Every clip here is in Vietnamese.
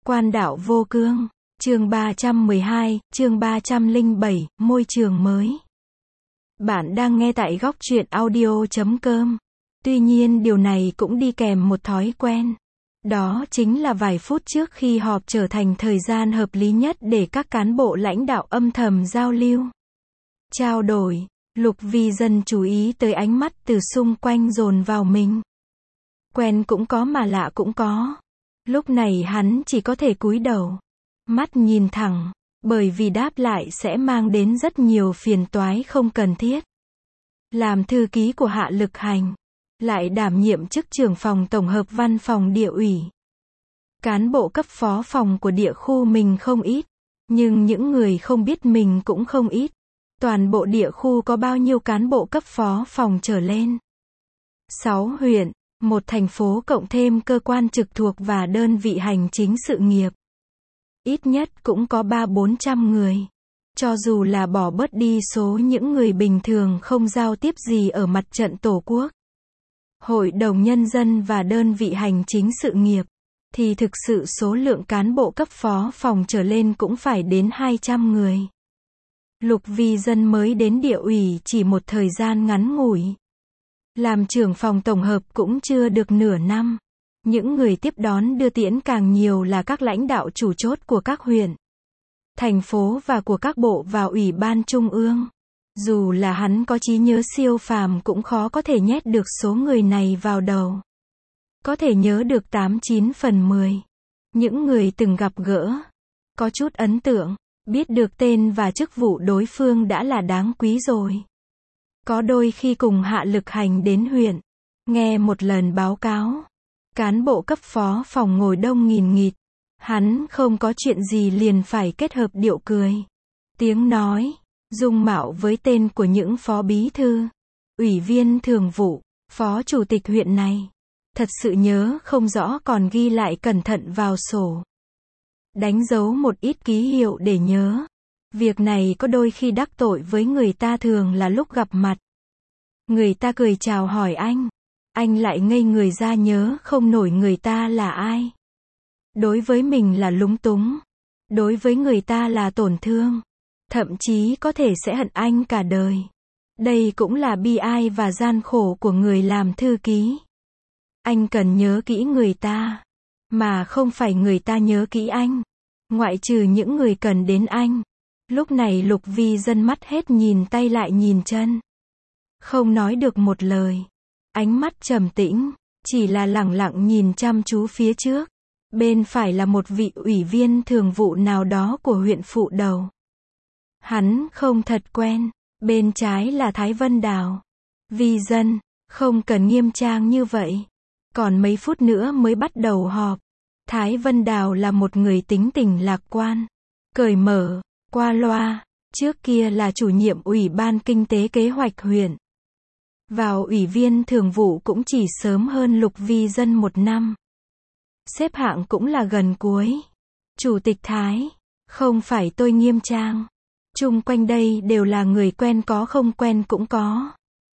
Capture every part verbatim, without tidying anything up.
Quan đạo vô cương, chương ba trăm mười hai, chương ba trăm lẻ bảy, môi trường mới. Bạn đang nghe tại góc truyện audio chấm com. Tuy nhiên điều này cũng đi kèm một thói quen. Đó chính là vài phút trước khi họp trở thành thời gian hợp lý nhất để các cán bộ lãnh đạo âm thầm giao lưu, trao đổi. Lục Vi Dân chú ý tới ánh mắt từ xung quanh dồn vào mình. Quen cũng có mà lạ cũng có. Lúc này hắn chỉ có thể cúi đầu, mắt nhìn thẳng, bởi vì đáp lại sẽ mang đến rất nhiều phiền toái không cần thiết. Làm thư ký của Hạ Lực Hành, lại đảm nhiệm chức trưởng phòng tổng hợp văn phòng địa ủy. Cán bộ cấp phó phòng của địa khu mình không ít, nhưng những người không biết mình cũng không ít. Toàn bộ địa khu có bao nhiêu cán bộ cấp phó phòng trở lên? sáu huyện, một thành phố cộng thêm cơ quan trực thuộc và đơn vị hành chính sự nghiệp. Ít nhất cũng có ba bốn trăm người. Cho dù là bỏ bớt đi số những người bình thường không giao tiếp gì ở mặt trận Tổ quốc, Hội đồng Nhân dân và đơn vị hành chính sự nghiệp, thì thực sự số lượng cán bộ cấp phó phòng trở lên cũng phải đến hai trăm người. Lục Vi Dân mới đến địa ủy chỉ một thời gian ngắn ngủi. Làm trưởng phòng tổng hợp cũng chưa được nửa năm. Những người tiếp đón đưa tiễn càng nhiều là các lãnh đạo chủ chốt của các huyện, thành phố và của các bộ và ủy ban trung ương. Dù là hắn có trí nhớ siêu phàm cũng khó có thể nhét được số người này vào đầu. Có thể nhớ được tám chín phần mười. Những người từng gặp gỡ, có chút ấn tượng, biết được tên và chức vụ đối phương đã là đáng quý rồi. Có đôi khi cùng Hạ Lực Hành đến huyện, nghe một lần báo cáo, cán bộ cấp phó phòng ngồi đông nghìn nghịt, hắn không có chuyện gì liền phải kết hợp điệu cười, tiếng nói, dung mạo với tên của những phó bí thư, ủy viên thường vụ, phó chủ tịch huyện này. Thật sự nhớ không rõ còn ghi lại cẩn thận vào sổ. Đánh dấu một ít ký hiệu để nhớ. Việc này có đôi khi đắc tội với người ta thường là lúc gặp mặt. Người ta cười chào hỏi anh. Anh lại ngây người ra nhớ không nổi người ta là ai. Đối với mình là lúng túng. Đối với người ta là tổn thương. Thậm chí có thể sẽ hận anh cả đời. Đây cũng là bi ai và gian khổ của người làm thư ký. Anh cần nhớ kỹ người ta, mà không phải người ta nhớ kỹ anh. Ngoại trừ những người cần đến anh. Lúc này Lục Vi Dân mắt hết nhìn tay lại nhìn chân. Không nói được một lời. Ánh mắt trầm tĩnh, chỉ là lẳng lặng nhìn chăm chú phía trước. Bên phải là một vị ủy viên thường vụ nào đó của huyện Phụ Đầu. Hắn không thật quen. Bên trái là Thái Vân Đào. Vi Dân, không cần nghiêm trang như vậy. Còn mấy phút nữa mới bắt đầu họp. Thái Vân Đào là một người tính tình lạc quan, cởi mở, qua loa. Trước kia là chủ nhiệm ủy ban kinh tế kế hoạch huyện. Vào ủy viên thường vụ cũng chỉ sớm hơn Lục Vi Dân một năm. Xếp hạng cũng là gần cuối. Chủ tịch Thái, không phải tôi nghiêm trang. Chung quanh đây đều là người quen có không quen cũng có.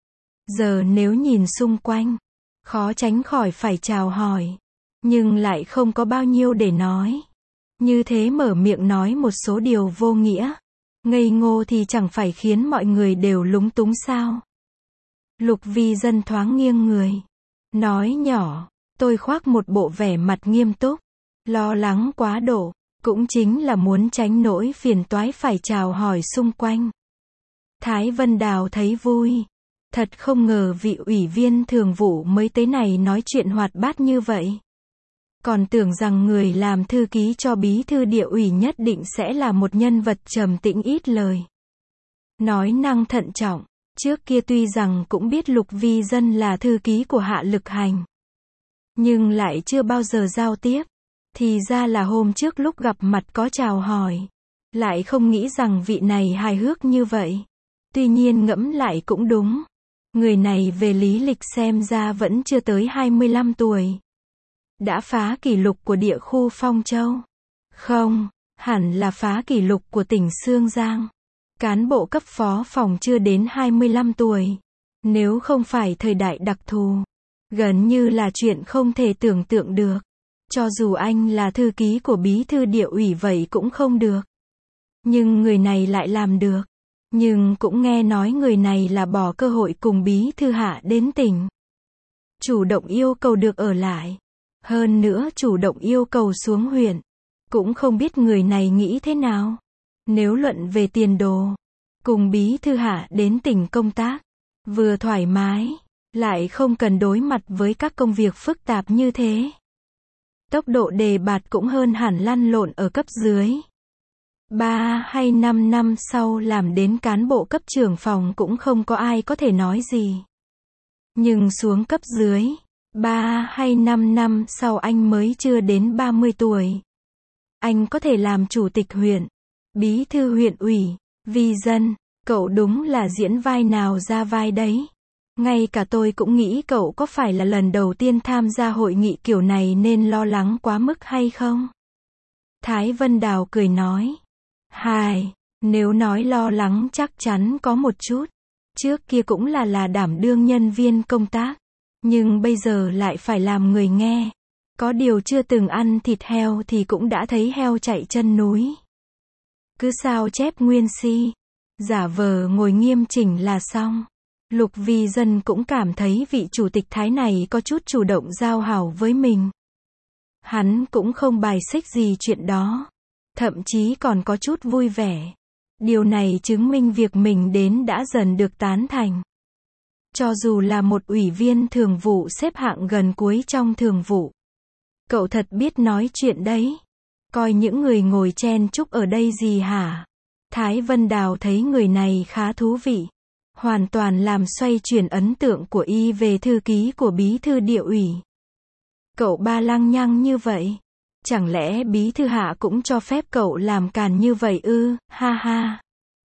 Giờ nếu nhìn xung quanh, khó tránh khỏi phải chào hỏi. Nhưng lại không có bao nhiêu để nói. Như thế mở miệng nói một số điều vô nghĩa, ngây ngô thì chẳng phải khiến mọi người đều lúng túng sao. Lục Vi Dân thoáng nghiêng người, nói nhỏ, tôi khoác một bộ vẻ mặt nghiêm túc, lo lắng quá độ, cũng chính là muốn tránh nỗi phiền toái phải chào hỏi xung quanh. Thái Vân Đào thấy vui. Thật không ngờ vị ủy viên thường vụ mới tới này nói chuyện hoạt bát như vậy. Còn tưởng rằng người làm thư ký cho bí thư địa ủy nhất định sẽ là một nhân vật trầm tĩnh ít lời. Nói năng thận trọng, trước kia tuy rằng cũng biết Lục Vi Dân là thư ký của Hạ Lực Hành, nhưng lại chưa bao giờ giao tiếp. Thì ra là hôm trước lúc gặp mặt có chào hỏi. Lại không nghĩ rằng vị này hài hước như vậy. Tuy nhiên ngẫm lại cũng đúng. Người này về lý lịch xem ra vẫn chưa tới hai mươi lăm tuổi. Đã phá kỷ lục của địa khu Phong Châu. Không, hẳn là phá kỷ lục của tỉnh Xương Giang. Cán bộ cấp phó phòng chưa đến hai mươi lăm tuổi. Nếu không phải thời đại đặc thù, gần như là chuyện không thể tưởng tượng được. Cho dù anh là thư ký của bí thư địa ủy vậy cũng không được. Nhưng người này lại làm được. Nhưng cũng nghe nói người này là bỏ cơ hội cùng bí thư Hạ đến tỉnh. Chủ động yêu cầu được ở lại. Hơn nữa chủ động yêu cầu xuống huyện. Cũng không biết người này nghĩ thế nào. Nếu luận về tiền đồ, cùng bí thư Hạ đến tỉnh công tác, vừa thoải mái, lại không cần đối mặt với các công việc phức tạp như thế. Tốc độ đề bạt cũng hơn hẳn lăn lộn ở cấp dưới. Ba hay năm năm sau làm đến cán bộ cấp trưởng phòng cũng không có ai có thể nói gì. Nhưng xuống cấp dưới, ba hay năm năm sau anh mới chưa đến ba mươi tuổi. Anh có thể làm chủ tịch huyện, bí thư huyện ủy, vì dân, cậu đúng là diễn vai nào ra vai đấy. Ngay cả tôi cũng nghĩ cậu có phải là lần đầu tiên tham gia hội nghị kiểu này nên lo lắng quá mức hay không? Thái Vân Đào cười nói. Hài, nếu nói lo lắng chắc chắn có một chút. Trước kia cũng là là đảm đương nhân viên công tác. Nhưng bây giờ lại phải làm người nghe. Có điều chưa từng ăn thịt heo thì cũng đã thấy heo chạy chân núi. Cứ sao chép nguyên si, giả vờ ngồi nghiêm chỉnh là xong. Lục Vi Dân cũng cảm thấy vị chủ tịch Thái này có chút chủ động giao hảo với mình. Hắn cũng không bài xích gì chuyện đó. Thậm chí còn có chút vui vẻ. Điều này chứng minh việc mình đến đã dần được tán thành. Cho dù là một ủy viên thường vụ xếp hạng gần cuối trong thường vụ. Cậu thật biết nói chuyện đấy. Coi những người ngồi chen chúc ở đây gì hả? Thái Vân Đào thấy người này khá thú vị. Hoàn toàn làm xoay chuyển ấn tượng của y về thư ký của bí thư địa ủy. Cậu ba lăng nhăng như vậy. Chẳng lẽ bí thư Hạ cũng cho phép cậu làm càn như vậy ư, ha ha.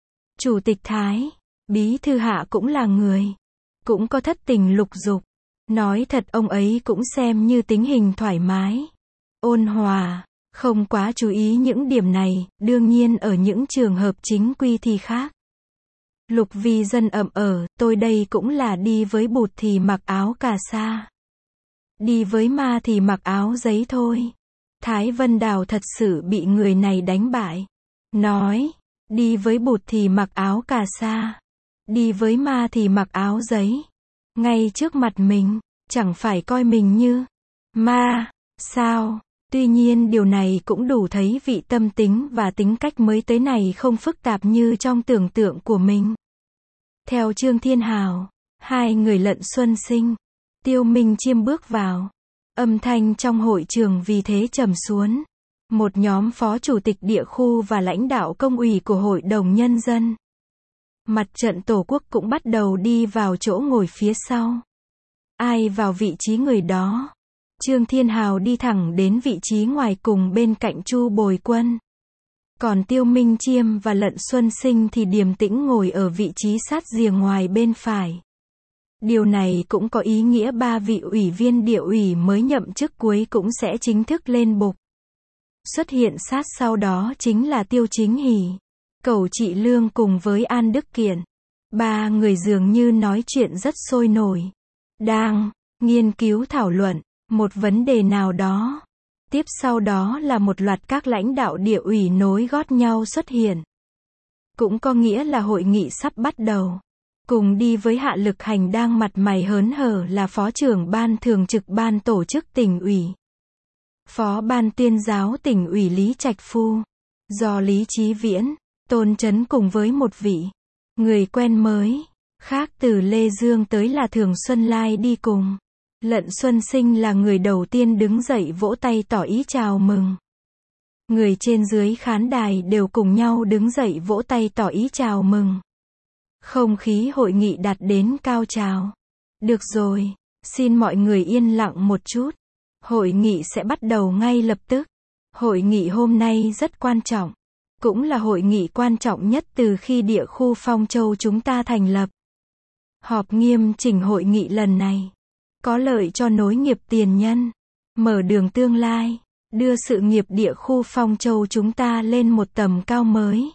Chủ tịch Thái, bí thư Hạ cũng là người. Cũng có thất tình lục dục. Nói thật ông ấy cũng xem như tính hình thoải mái. Ôn hòa, không quá chú ý những điểm này, đương nhiên ở những trường hợp chính quy thì khác. Lục Vi Dân ậm ờ, tôi đây cũng là đi với bụt thì mặc áo cà sa. Đi với ma thì mặc áo giấy thôi. Thái Vân Đào thật sự bị người này đánh bại. Nói, đi với bụt thì mặc áo cà sa. Đi với ma thì mặc áo giấy. Ngay trước mặt mình, chẳng phải coi mình như ma, sao? Tuy nhiên điều này cũng đủ thấy vị tâm tính và tính cách mới tới này không phức tạp như trong tưởng tượng của mình. Theo Trương Thiên Hào, hai người Lận Xuân Sinh, Tiêu Minh Chiêm bước vào. Âm thanh trong hội trường vì thế trầm xuống. Một nhóm phó chủ tịch địa khu và lãnh đạo công ủy của Hội đồng Nhân dân. Mặt trận Tổ quốc cũng bắt đầu đi vào chỗ ngồi phía sau. Ai vào vị trí người đó? Trương Thiên Hào đi thẳng đến vị trí ngoài cùng bên cạnh Chu Bồi Quân. Còn Tiêu Minh Chiêm và Lận Xuân Sinh thì điềm tĩnh ngồi ở vị trí sát rìa ngoài bên phải. Điều này cũng có ý nghĩa ba vị ủy viên địa ủy mới nhậm chức cuối cũng sẽ chính thức lên bục. Xuất hiện sát sau đó chính là Tiêu Chính Hỷ, Cẩu Trị Lương cùng với An Đức Kiện. Ba người dường như nói chuyện rất sôi nổi. Đang nghiên cứu thảo luận một vấn đề nào đó. Tiếp sau đó là một loạt các lãnh đạo địa ủy nối gót nhau xuất hiện. Cũng có nghĩa là hội nghị sắp bắt đầu. Cùng đi với Hạ Lực Hành đang mặt mày hớn hở là Phó trưởng Ban Thường trực Ban Tổ chức Tỉnh ủy. Phó Ban Tuyên giáo Tỉnh ủy Lý Trạch Phu. Do Lý Chí Viễn, Tôn Chấn cùng với một vị người quen mới, khác từ Lê Dương tới là Thường Xuân Lai đi cùng. Lận Xuân Sinh là người đầu tiên đứng dậy vỗ tay tỏ ý chào mừng. Người trên dưới khán đài đều cùng nhau đứng dậy vỗ tay tỏ ý chào mừng. Không khí hội nghị đạt đến cao trào. Được rồi, xin mọi người yên lặng một chút. Hội nghị sẽ bắt đầu ngay lập tức. Hội nghị hôm nay rất quan trọng. Cũng là hội nghị quan trọng nhất từ khi địa khu Phong Châu chúng ta thành lập. Họp nghiêm chỉnh hội nghị lần này. Có lợi cho nối nghiệp tiền nhân. Mở đường tương lai. Đưa sự nghiệp địa khu Phong Châu chúng ta lên một tầm cao mới.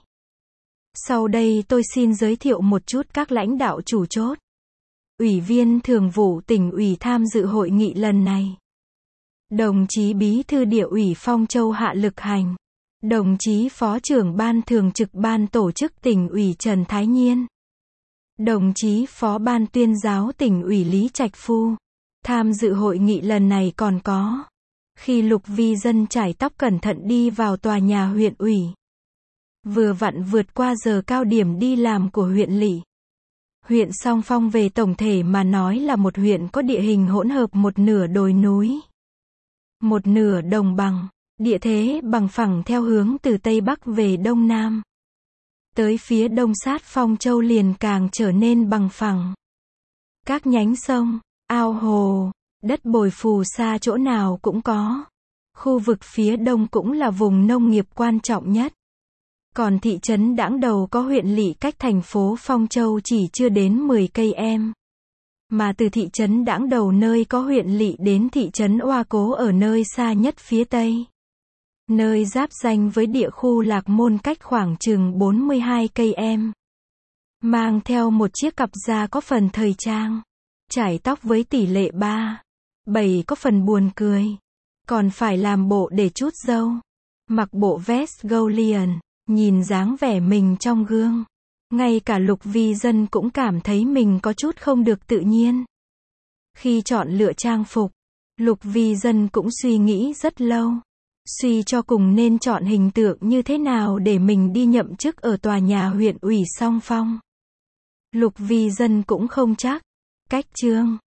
Sau đây tôi xin giới thiệu một chút các lãnh đạo chủ chốt. Ủy viên thường vụ tỉnh ủy tham dự hội nghị lần này. Đồng chí Bí thư Địa ủy Phong Châu Hạ Lực Hành. Đồng chí Phó trưởng Ban Thường trực Ban Tổ chức Tỉnh ủy Trần Thái Nhiên. Đồng chí Phó Ban Tuyên giáo Tỉnh ủy Lý Trạch Phu. Tham dự hội nghị lần này còn có. Khi Lục Vi Dân chải tóc cẩn thận đi vào tòa nhà huyện ủy. Vừa vặn vượt qua giờ cao điểm đi làm của huyện lỵ. Huyện Song Phong về tổng thể mà nói là một huyện có địa hình hỗn hợp, một nửa đồi núi, một nửa đồng bằng, địa thế bằng phẳng theo hướng từ Tây Bắc về Đông Nam. Tới phía đông sát Phong Châu liền càng trở nên bằng phẳng. Các nhánh sông, ao hồ, đất bồi phù sa chỗ nào cũng có. Khu vực phía đông cũng là vùng nông nghiệp quan trọng nhất. Còn thị trấn Đãng Đầu có huyện lỵ cách thành phố Phong Châu chỉ chưa đến mười cây em. Mà từ thị trấn Đãng Đầu nơi có huyện lỵ đến thị trấn Oa Cố ở nơi xa nhất phía tây. Nơi giáp ranh với địa khu Lạc Môn cách khoảng chừng bốn mươi hai cây em. Mang theo một chiếc cặp da có phần thời trang. Chải tóc với tỷ lệ ba bảy có phần buồn cười. Còn phải làm bộ để chút râu. Mặc bộ vest Gaulian. Nhìn dáng vẻ mình trong gương. Ngay cả Lục Vi Dân cũng cảm thấy mình có chút không được tự nhiên. Khi chọn lựa trang phục, Lục Vi Dân cũng suy nghĩ rất lâu. Suy cho cùng nên chọn hình tượng như thế nào để mình đi nhậm chức ở tòa nhà huyện ủy Song Phong. Lục Vi Dân cũng không chắc. Cách chương